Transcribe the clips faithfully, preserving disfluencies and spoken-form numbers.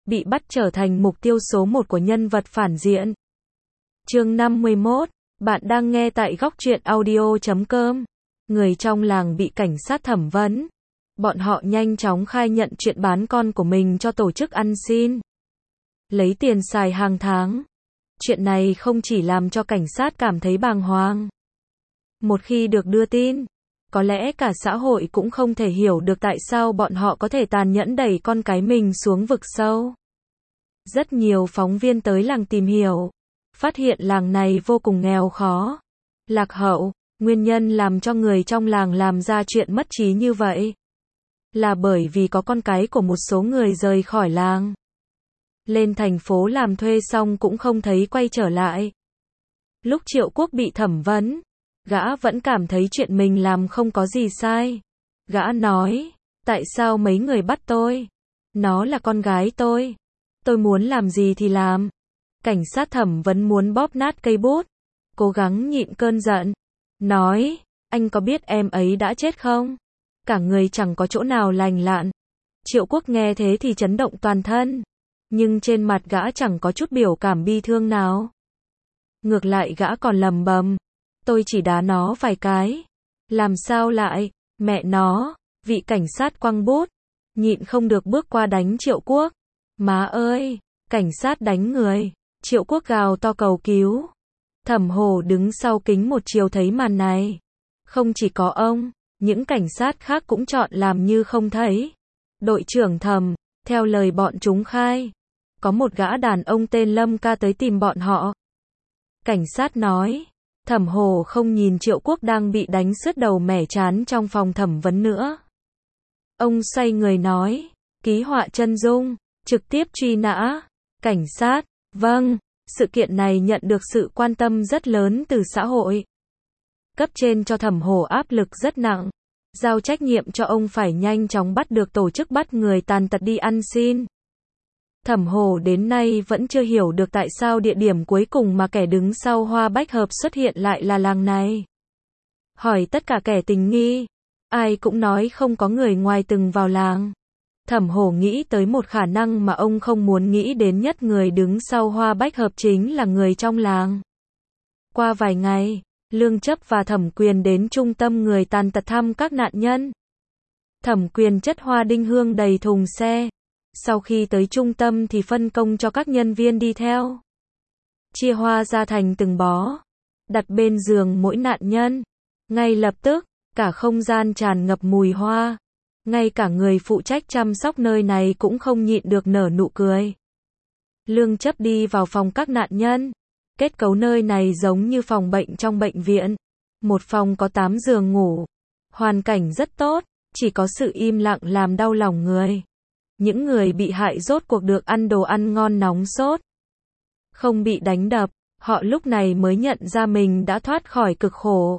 bị bắt trở thành mục tiêu số một của nhân vật phản diện. Chương năm mươi mốt, bạn đang nghe tại góc truyện audio chấm com. Người trong làng bị cảnh sát thẩm vấn. Bọn họ nhanh chóng khai nhận chuyện bán con của mình cho tổ chức ăn xin, lấy tiền xài hàng tháng. Chuyện này không chỉ làm cho cảnh sát cảm thấy bàng hoàng. Một khi được đưa tin, có lẽ cả xã hội cũng không thể hiểu được tại sao bọn họ có thể tàn nhẫn đẩy con cái mình xuống vực sâu. Rất nhiều phóng viên tới làng tìm hiểu, phát hiện làng này vô cùng nghèo khó, lạc hậu. Nguyên nhân làm cho người trong làng làm ra chuyện mất trí như vậy là bởi vì có con cái của một số người rời khỏi làng, lên thành phố làm thuê xong cũng không thấy quay trở lại. Lúc Triệu Quốc bị thẩm vấn, gã vẫn cảm thấy chuyện mình làm không có gì sai. Gã nói, tại sao mấy người bắt tôi? Nó là con gái tôi. Tôi muốn làm gì thì làm. Cảnh sát thẩm vấn muốn bóp nát cây bút, cố gắng nhịn cơn giận. Nói, anh có biết em ấy đã chết không? Cả người chẳng có chỗ nào lành lặn. Triệu Quốc nghe thế thì chấn động toàn thân, nhưng trên mặt gã chẳng có chút biểu cảm bi thương nào. Ngược lại gã còn lầm bầm, tôi chỉ đá nó vài cái. Làm sao lại, mẹ nó, vị cảnh sát quăng bút, nhịn không được bước qua đánh Triệu Quốc. Má ơi, cảnh sát đánh người. Triệu Quốc gào to cầu cứu. Thẩm Hổ đứng sau kính một chiều thấy màn này. Không chỉ có ông, những cảnh sát khác cũng chọn làm như không thấy. Đội trưởng Thẩm, theo lời bọn chúng khai, có một gã đàn ông tên Lâm Ca tới tìm bọn họ. Cảnh sát nói, Thẩm Hổ không nhìn Triệu Quốc đang bị đánh sứt đầu mẻ trán trong phòng thẩm vấn nữa. Ông xoay người nói, ký họa chân dung, trực tiếp truy nã. Cảnh sát, vâng. Sự kiện này nhận được sự quan tâm rất lớn từ xã hội. Cấp trên cho Thẩm Hổ áp lực rất nặng, giao trách nhiệm cho ông phải nhanh chóng bắt được tổ chức bắt người tàn tật đi ăn xin. Thẩm Hổ đến nay vẫn chưa hiểu được tại sao địa điểm cuối cùng mà kẻ đứng sau Hoa Bách Hợp xuất hiện lại là làng này. Hỏi tất cả kẻ tình nghi, ai cũng nói không có người ngoài từng vào làng. Thẩm Hổ nghĩ tới một khả năng mà ông không muốn nghĩ đến nhất, người đứng sau Hoa Bách Hợp chính là người trong làng. Qua vài ngày, Lương Chấp và Thẩm Quyền đến trung tâm người tàn tật thăm các nạn nhân. Thẩm Quyền chất hoa đinh hương đầy thùng xe. Sau khi tới trung tâm thì phân công cho các nhân viên đi theo. Chia hoa ra thành từng bó, đặt bên giường mỗi nạn nhân. Ngay lập tức, cả không gian tràn ngập mùi hoa. Ngay cả người phụ trách chăm sóc nơi này cũng không nhịn được nở nụ cười. Lương Chấp đi vào phòng các nạn nhân. Kết cấu nơi này giống như phòng bệnh trong bệnh viện. Một phòng có tám giường ngủ. Hoàn cảnh rất tốt, chỉ có sự im lặng làm đau lòng người. Những người bị hại rốt cuộc được ăn đồ ăn ngon nóng sốt, không bị đánh đập, họ lúc này mới nhận ra mình đã thoát khỏi cực khổ.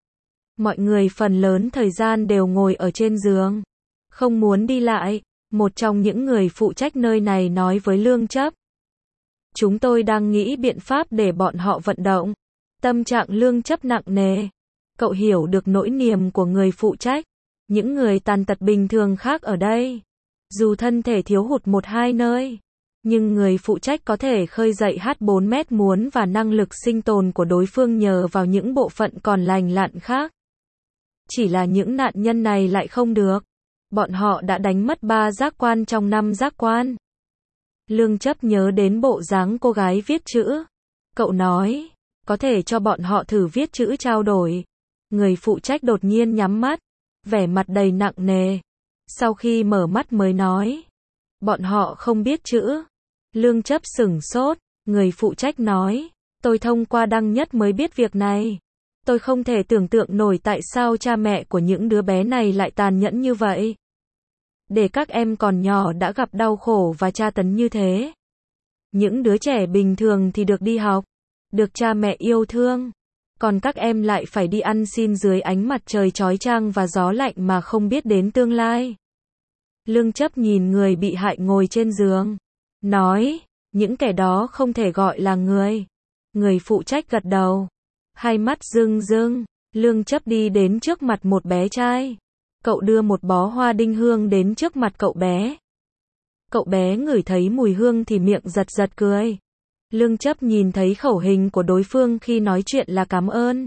Mọi người phần lớn thời gian đều ngồi ở trên giường, không muốn đi lại. Một trong những người phụ trách nơi này nói với Lương Chấp, chúng tôi đang nghĩ biện pháp để bọn họ vận động. Tâm trạng Lương Chấp nặng nề. Cậu hiểu được nỗi niềm của người phụ trách. Những người tàn tật bình thường khác ở đây, dù thân thể thiếu hụt một hai nơi, nhưng người phụ trách có thể khơi dậy hát bốn mét muốn và năng lực sinh tồn của đối phương nhờ vào những bộ phận còn lành lặn khác. Chỉ là những nạn nhân này lại không được. Bọn họ đã đánh mất ba giác quan trong năm giác quan. Lương Chấp nhớ đến bộ dáng cô gái viết chữ. Cậu nói, có thể cho bọn họ thử viết chữ trao đổi. Người phụ trách đột nhiên nhắm mắt, vẻ mặt đầy nặng nề. Sau khi mở mắt mới nói, bọn họ không biết chữ. Lương Chấp sửng sốt. Người phụ trách nói, tôi thông qua Đăng Nhất mới biết việc này. Tôi không thể tưởng tượng nổi tại sao cha mẹ của những đứa bé này lại tàn nhẫn như vậy. Để các em còn nhỏ đã gặp đau khổ và tra tấn như thế. Những đứa trẻ bình thường thì được đi học, được cha mẹ yêu thương. Còn các em lại phải đi ăn xin dưới ánh mặt trời chói chang và gió lạnh mà không biết đến tương lai. Lương Chấp nhìn người bị hại ngồi trên giường, nói, những kẻ đó không thể gọi là người. Người phụ trách gật đầu, hai mắt rưng rưng. Lương Chấp đi đến trước mặt một bé trai. Cậu đưa một bó hoa đinh hương đến trước mặt cậu bé. Cậu bé ngửi thấy mùi hương thì miệng giật giật cười. Lương Chấp nhìn thấy khẩu hình của đối phương khi nói chuyện là cảm ơn.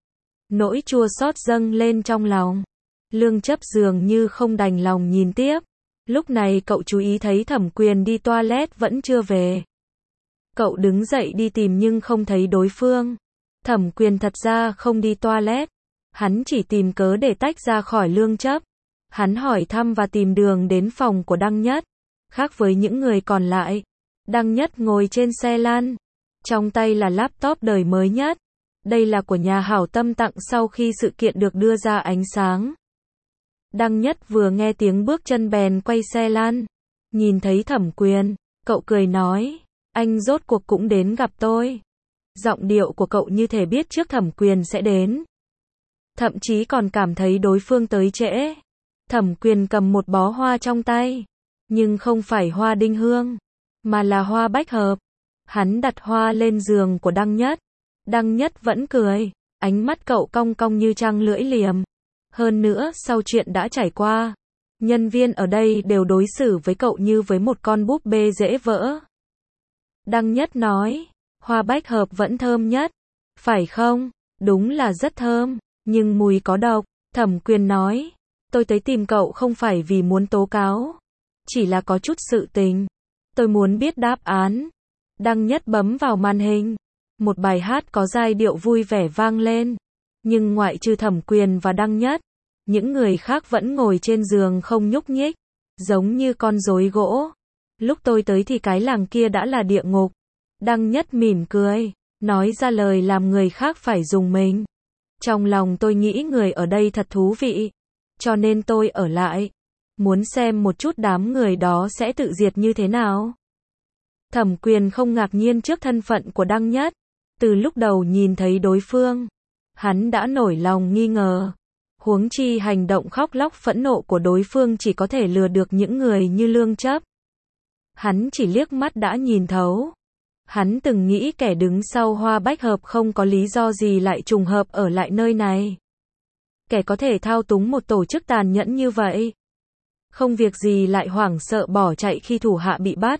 Nỗi chua xót dâng lên trong lòng. Lương Chấp dường như không đành lòng nhìn tiếp. Lúc này cậu chú ý thấy Thẩm Quyền đi toilet vẫn chưa về. Cậu đứng dậy đi tìm nhưng không thấy đối phương. Thẩm Quyền thật ra không đi toilet. Hắn chỉ tìm cớ để tách ra khỏi Lương Chấp. Hắn hỏi thăm và tìm đường đến phòng của Đăng Nhất. Khác với những người còn lại, Đăng Nhất ngồi trên xe lăn. Trong tay là laptop đời mới nhất. Đây là của nhà hảo tâm tặng sau khi sự kiện được đưa ra ánh sáng. Đăng Nhất vừa nghe tiếng bước chân bèn quay xe lăn. Nhìn thấy Thẩm Quyền, cậu cười nói, anh rốt cuộc cũng đến gặp tôi. Giọng điệu của cậu như thể biết trước Thẩm Quyền sẽ đến. Thậm chí còn cảm thấy đối phương tới trễ. Thẩm Quyền cầm một bó hoa trong tay. Nhưng không phải hoa đinh hương, mà là hoa bách hợp. Hắn đặt hoa lên giường của Đăng Nhất. Đăng Nhất vẫn cười, ánh mắt cậu cong cong như trăng lưỡi liềm. Hơn nữa, sau chuyện đã trải qua, nhân viên ở đây đều đối xử với cậu như với một con búp bê dễ vỡ. Đăng Nhất nói, hoa bách hợp vẫn thơm nhất, phải không? Đúng là rất thơm, nhưng mùi có độc. Thẩm Quyền nói, tôi tới tìm cậu không phải vì muốn tố cáo, chỉ là có chút sự tình. Tôi muốn biết đáp án. Đăng Nhất bấm vào màn hình. Một bài hát có giai điệu vui vẻ vang lên. Nhưng ngoại trừ Thẩm Quyền và Đăng Nhất, những người khác vẫn ngồi trên giường không nhúc nhích, giống như con rối gỗ. Lúc tôi tới thì cái làng kia đã là địa ngục. Đăng Nhất mỉm cười, nói ra lời làm người khác phải rùng mình. Trong lòng tôi nghĩ người ở đây thật thú vị, cho nên tôi ở lại. Muốn xem một chút đám người đó sẽ tự diệt như thế nào. Thẩm Quyền không ngạc nhiên trước thân phận của Đăng Nhất. Từ lúc đầu nhìn thấy đối phương, hắn đã nổi lòng nghi ngờ. Huống chi hành động khóc lóc phẫn nộ của đối phương chỉ có thể lừa được những người như Lương Chấp. Hắn chỉ liếc mắt đã nhìn thấu. Hắn từng nghĩ kẻ đứng sau hoa bách hợp không có lý do gì lại trùng hợp ở lại nơi này. Kẻ có thể thao túng một tổ chức tàn nhẫn như vậy, không việc gì lại hoảng sợ bỏ chạy khi thủ hạ bị bắt.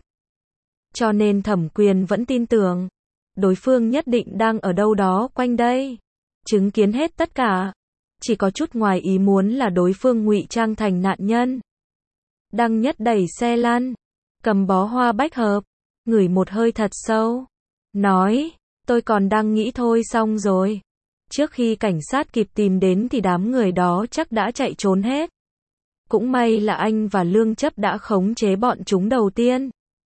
Cho nên Thẩm Quyền vẫn tin tưởng, đối phương nhất định đang ở đâu đó quanh đây, chứng kiến hết tất cả. Chỉ có chút ngoài ý muốn là đối phương ngụy trang thành nạn nhân. Đăng Nhất đẩy xe lăn, cầm bó hoa bách hợp, ngửi một hơi thật sâu, nói, tôi còn đang nghĩ thôi xong rồi. Trước khi cảnh sát kịp tìm đến thì đám người đó chắc đã chạy trốn hết. Cũng may là anh và Lương Chấp đã khống chế bọn chúng đầu tiên.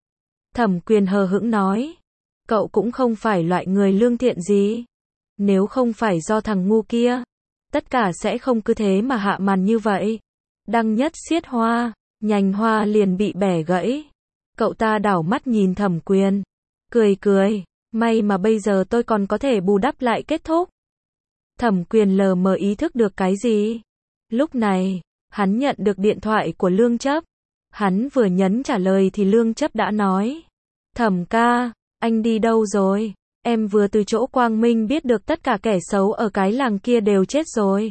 Thẩm Quyền hờ hững nói, cậu cũng không phải loại người lương thiện gì. Nếu không phải do thằng ngu kia, tất cả sẽ không cứ thế mà hạ màn như vậy. Đăng Nhất siết hoa, nhành hoa liền bị bẻ gãy. Cậu ta đảo mắt nhìn Thẩm Quyền, cười cười, may mà bây giờ tôi còn có thể bù đắp lại kết thúc. Thẩm Quyền lờ mờ ý thức được cái gì. Lúc này, hắn nhận được điện thoại của Lương Chấp. Hắn vừa nhấn trả lời thì Lương Chấp đã nói, Thẩm ca, anh đi đâu rồi? Em vừa từ chỗ Quang Minh biết được tất cả kẻ xấu ở cái làng kia đều chết rồi.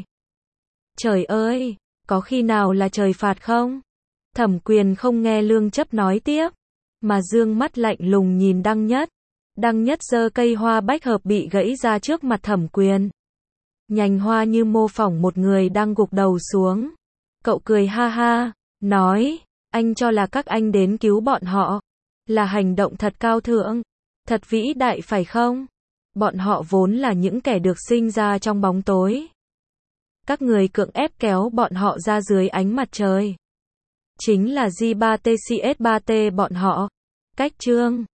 Trời ơi, có khi nào là trời phạt không? Thẩm Quyền không nghe Lương Chấp nói tiếp, mà dương mắt lạnh lùng nhìn Đăng Nhất. Đăng Nhất giơ cây hoa bách hợp bị gãy ra trước mặt Thẩm Quyền. Nhành hoa như mô phỏng một người đang gục đầu xuống. Cậu cười ha ha, nói, anh cho là các anh đến cứu bọn họ là hành động thật cao thượng, thật vĩ đại phải không? Bọn họ vốn là những kẻ được sinh ra trong bóng tối. Các người cưỡng ép kéo bọn họ ra dưới ánh mặt trời. Chính là G ba T C S ba T bọn họ. Cách chương